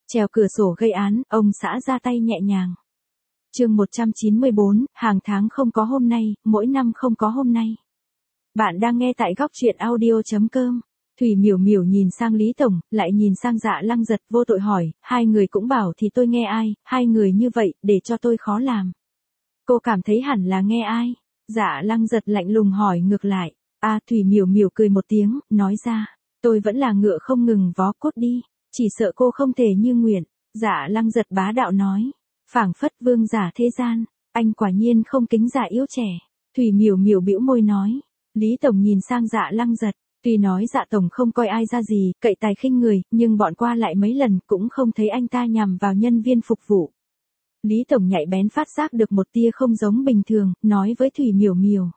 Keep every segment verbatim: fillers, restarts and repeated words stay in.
Trèo cửa sổ gây án, ông xã ra tay nhẹ nhàng. Chương một trăm chín mươi bốn, hàng tháng không có hôm nay, mỗi năm không có hôm nay. Bạn đang nghe tại góc truyện audio chấm com. Thủy Miểu Miểu nhìn sang Lý Tổng, lại nhìn sang Dạ Lăng Giật, vô tội hỏi, hai người cũng bảo thì tôi nghe ai, hai người như vậy, để cho tôi khó làm. Cô cảm thấy hẳn là nghe ai? Dạ Lăng Giật lạnh lùng hỏi ngược lại. À, Thủy Miểu Miểu cười một tiếng, nói ra, tôi vẫn là ngựa không ngừng vó cốt đi, chỉ sợ cô không thể như nguyện. Dạ Lăng Giật bá đạo nói, phảng phất vương giả thế gian, anh quả nhiên không kính dạ yếu trẻ. Thủy Miểu Miểu bĩu môi nói. Lý Tổng nhìn sang Dạ Lăng Giật, tuy nói Dạ Tổng không coi ai ra gì, cậy tài khinh người, nhưng bọn qua lại mấy lần cũng không thấy anh ta nhằm vào nhân viên phục vụ. Lý Tổng nhạy bén phát giác được một tia không giống bình thường, nói với Thủy Miểu Miểu.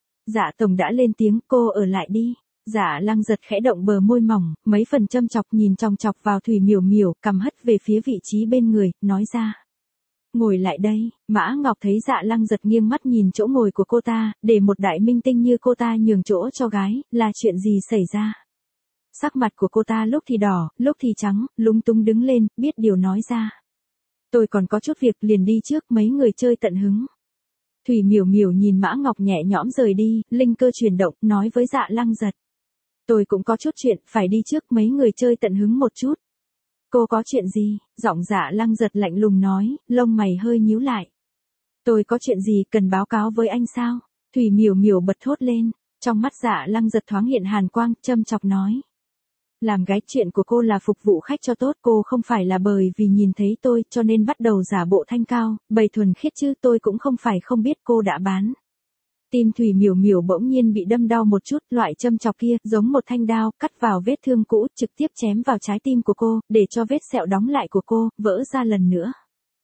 Dạ Tổng đã lên tiếng, cô ở lại đi. Dạ Lăng Giật khẽ động bờ môi mỏng, mấy phần châm chọc nhìn chòng chọc vào Thủy Miểu Miểu, cầm hất về phía vị trí bên người, nói ra. Ngồi lại đây. Mã Ngọc thấy Dạ Lăng Giật nghiêng mắt nhìn chỗ ngồi của cô ta, để một đại minh tinh như cô ta nhường chỗ cho gái, là chuyện gì xảy ra? Sắc mặt của cô ta lúc thì đỏ, lúc thì trắng, lúng túng đứng lên, biết điều nói ra. Tôi còn có chút việc liền đi trước, mấy người chơi tận hứng. Thủy Miểu Miểu nhìn Mã Ngọc nhẹ nhõm rời đi, linh cơ chuyển động, nói với Dạ Lăng Giật. Tôi cũng có chút chuyện, phải đi trước, mấy người chơi tận hứng một chút. Cô có chuyện gì? Giọng Dạ Lăng Giật lạnh lùng nói, lông mày hơi nhíu lại. Tôi có chuyện gì cần báo cáo với anh sao? Thủy Miểu Miểu bật thốt lên, trong mắt Dạ Lăng Giật thoáng hiện hàn quang, châm chọc nói. Làm gái, chuyện của cô là phục vụ khách cho tốt, cô không phải là bởi vì nhìn thấy tôi cho nên bắt đầu giả bộ thanh cao, bày thuần khiết chứ, tôi cũng không phải không biết cô đã bán. Tim Thủy Miểu Miểu bỗng nhiên bị đâm đau một chút, loại châm chọc kia giống một thanh đao, cắt vào vết thương cũ, trực tiếp chém vào trái tim của cô, để cho vết sẹo đóng lại của cô vỡ ra lần nữa.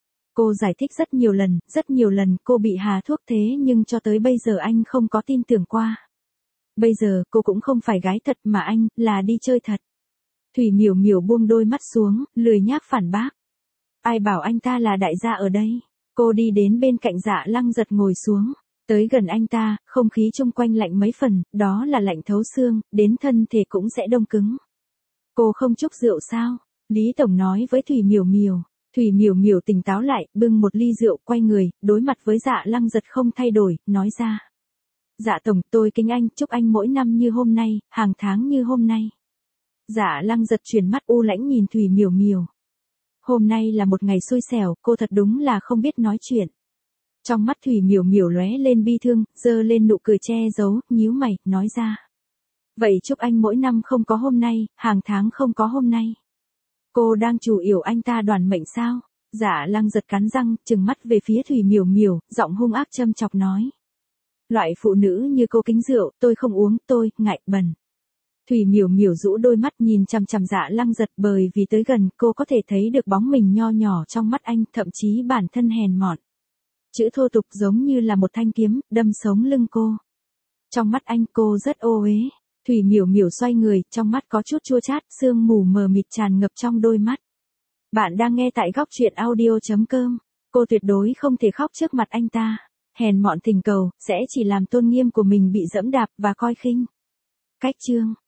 Cô giải thích rất nhiều lần, rất nhiều lần cô bị hà thuốc, thế nhưng cho tới bây giờ anh không có tin tưởng qua. Bây giờ cô cũng không phải gái thật mà anh là đi chơi thật. Thủy Miểu Miểu buông đôi mắt xuống, lười nhác phản bác. Ai bảo anh ta là đại gia ở đây? Cô đi đến bên cạnh Dạ Lăng Giật ngồi xuống. Tới gần anh ta, không khí chung quanh lạnh mấy phần, đó là lạnh thấu xương, đến thân thể cũng sẽ đông cứng. Cô không chúc rượu sao? Lý Tổng nói với Thủy Miểu Miểu. Thủy Miểu Miểu tỉnh táo lại, bưng một ly rượu, quay người, đối mặt với Dạ Lăng Giật không thay đổi, nói ra. Dạ Tổng, tôi kính anh, chúc anh mỗi năm như hôm nay, hàng tháng như hôm nay. Dạ Lăng Giật chuyển mắt u lãnh nhìn Thủy Miểu Miểu. Hôm nay là một ngày xui xẻo, cô thật đúng là không biết nói chuyện. Trong mắt Thủy Miểu Miểu lóe lên bi thương, giơ lên nụ cười che giấu, nhíu mày, nói ra. Vậy chúc anh mỗi năm không có hôm nay, hàng tháng không có hôm nay. Cô đang chủ yếu anh ta đoản mệnh sao? Dạ Lăng Giật cắn răng, trừng mắt về phía Thủy Miểu Miểu, giọng hung ác châm chọc nói. Loại phụ nữ như cô kính rượu, tôi không uống, tôi, ngại bẩn. Thủy Miểu Miểu rũ đôi mắt nhìn chằm chằm Dạ Lăng Giật, bởi vì tới gần cô có thể thấy được bóng mình nho nhỏ trong mắt anh, thậm chí bản thân hèn mọn. Chữ thô tục giống như là một thanh kiếm, đâm sống lưng cô. Trong mắt anh cô rất ô uế. Thủy Miểu Miểu xoay người, trong mắt có chút chua chát, sương mù mờ mịt tràn ngập trong đôi mắt. Bạn đang nghe tại góc truyện audio chấm com. Cô tuyệt đối không thể khóc trước mặt anh ta. Hèn mọn tình cầu, sẽ chỉ làm tôn nghiêm của mình bị dẫm đạp và coi khinh. Cách chương.